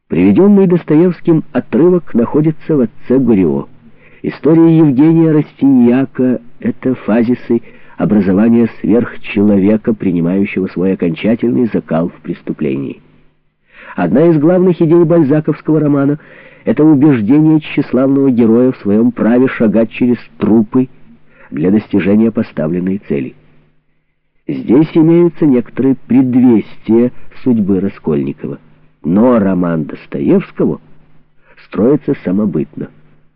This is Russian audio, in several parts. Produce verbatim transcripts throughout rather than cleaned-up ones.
Приведенный Достоевским отрывок находится в «Отце Гурьево». История Евгения Растиньяка — это фазисы образования сверхчеловека, принимающего свой окончательный закал в преступлении. Одна из главных идей бальзаковского романа — это убеждение тщеславного героя в своем праве шагать через трупы для достижения поставленной цели. Здесь имеются некоторые предвестия судьбы Раскольникова, но роман Достоевского строится самобытно.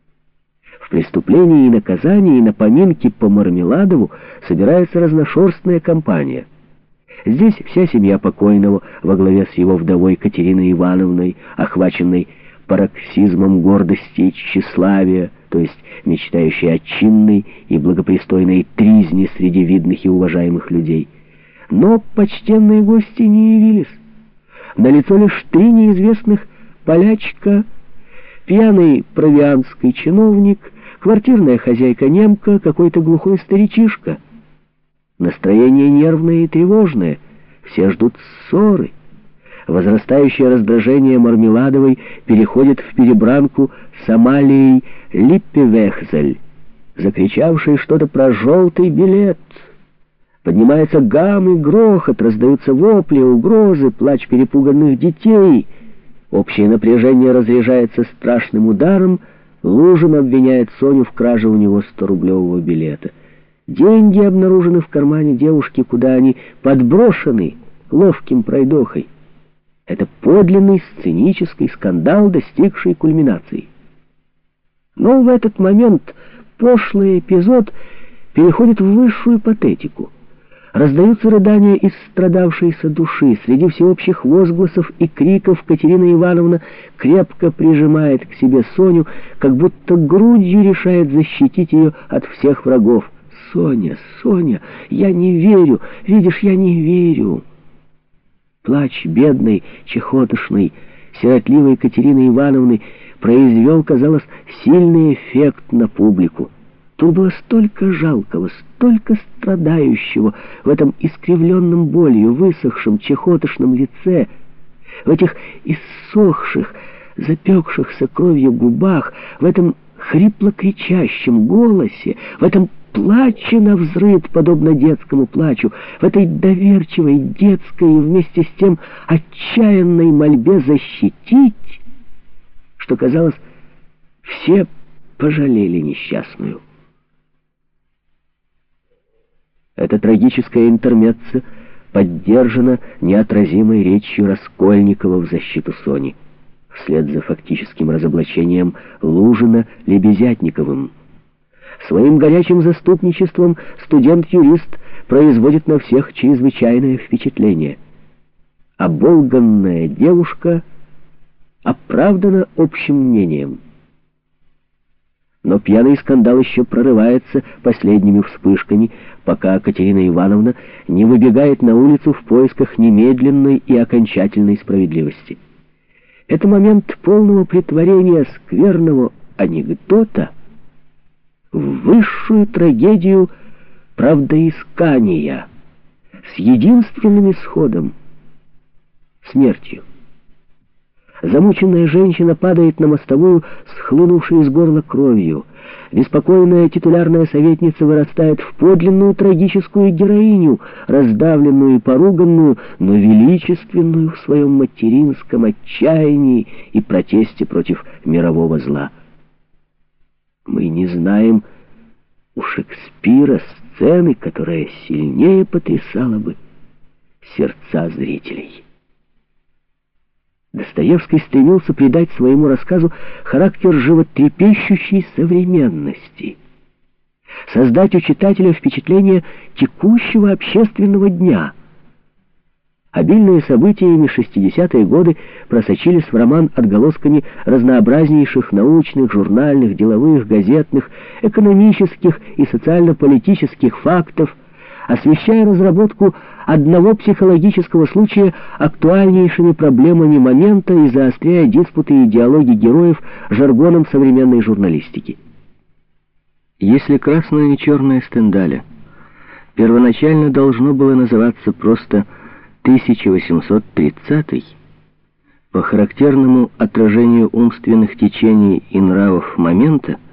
В «Преступлении и наказании» и на поминки по Мармеладову собирается разношерстная компания. Здесь вся семья покойного во главе с его вдовой Катериной Ивановной, охваченной пароксизмом гордости и тщеславия, то есть мечтающей о чинной и благопристойной тризне среди видных и уважаемых людей. Но почтенные гости не явились. Налицо лишь три неизвестных: полячка, пьяный провианский чиновник, квартирная хозяйка-немка, какой-то глухой старичишка. Настроение нервное и тревожное, все ждут ссоры. Возрастающее раздражение Мармеладовой переходит в перебранку с Амалией Липпевехзель, закричавшей что-то про желтый билет. Поднимается гам и грохот, раздаются вопли, угрозы, плач перепуганных детей. Общее напряжение разряжается страшным ударом. Лужин обвиняет Соню в краже у него сто-рублевого билета. Деньги обнаружены в кармане девушки, куда они подброшены ловким пройдохой. Это подлинный сценический скандал, достигший кульминации. Но в этот момент пошлый эпизод переходит в высшую патетику. Раздаются рыдания истрадавшейся души. Среди всеобщих возгласов и криков Катерина Ивановна крепко прижимает к себе Соню, как будто грудью решает защитить ее от всех врагов. «Соня, Соня, я не верю, видишь, я не верю». Плач бедной, чехотошной, сиротливой Катерины Ивановны произвел, казалось, сильный эффект на публику. Тут было столько жалкого, столько страдающего в этом искривленном болью, высохшем, чехотошном лице, в этих иссохших, запекшихся кровью губах, в этом хрипло-кричащем голосе, в этом плаче навзрыд, подобно детскому плачу, в этой доверчивой, детской и вместе с тем отчаянной мольбе защитить, что, казалось, все пожалели несчастную. Эта трагическая интермеццо поддержана неотразимой речью Раскольникова в защиту Сони, вслед за фактическим разоблачением Лужина Лебезятниковым. Своим горячим заступничеством студент-юрист производит на всех чрезвычайное впечатление. Оболганная девушка оправдана общим мнением. Но пьяный скандал еще прорывается последними вспышками, пока Катерина Ивановна не выбегает на улицу в поисках немедленной и окончательной справедливости. Это момент полного претворения скверного анекдота в высшую трагедию правдоискания с единственным исходом — смертью. Замученная женщина падает на мостовую, схлынувшей из горла кровью. Беспокойная титулярная советница вырастает в подлинную трагическую героиню, раздавленную и поруганную, но величественную в своем материнском отчаянии и протесте против мирового зла. Мы не знаем у Шекспира сцены, которая сильнее потрясала бы сердца зрителей. Достоевский стремился придать своему рассказу характер животрепещущей современности, создать у читателя впечатление текущего общественного дня. Обильные событиями шестидесятые годы просочились в роман отголосками разнообразнейших научных, журнальных, деловых, газетных, экономических и социально-политических фактов, освещая разработку одного психологического случая актуальнейшими проблемами момента и заостряя диспуты и диалоги героев жаргоном современной журналистики. Если «Красное и черное» Стендаля первоначально должно было называться просто тысяча восемьсот тридцатый, По характерному отражению умственных течений и нравов момента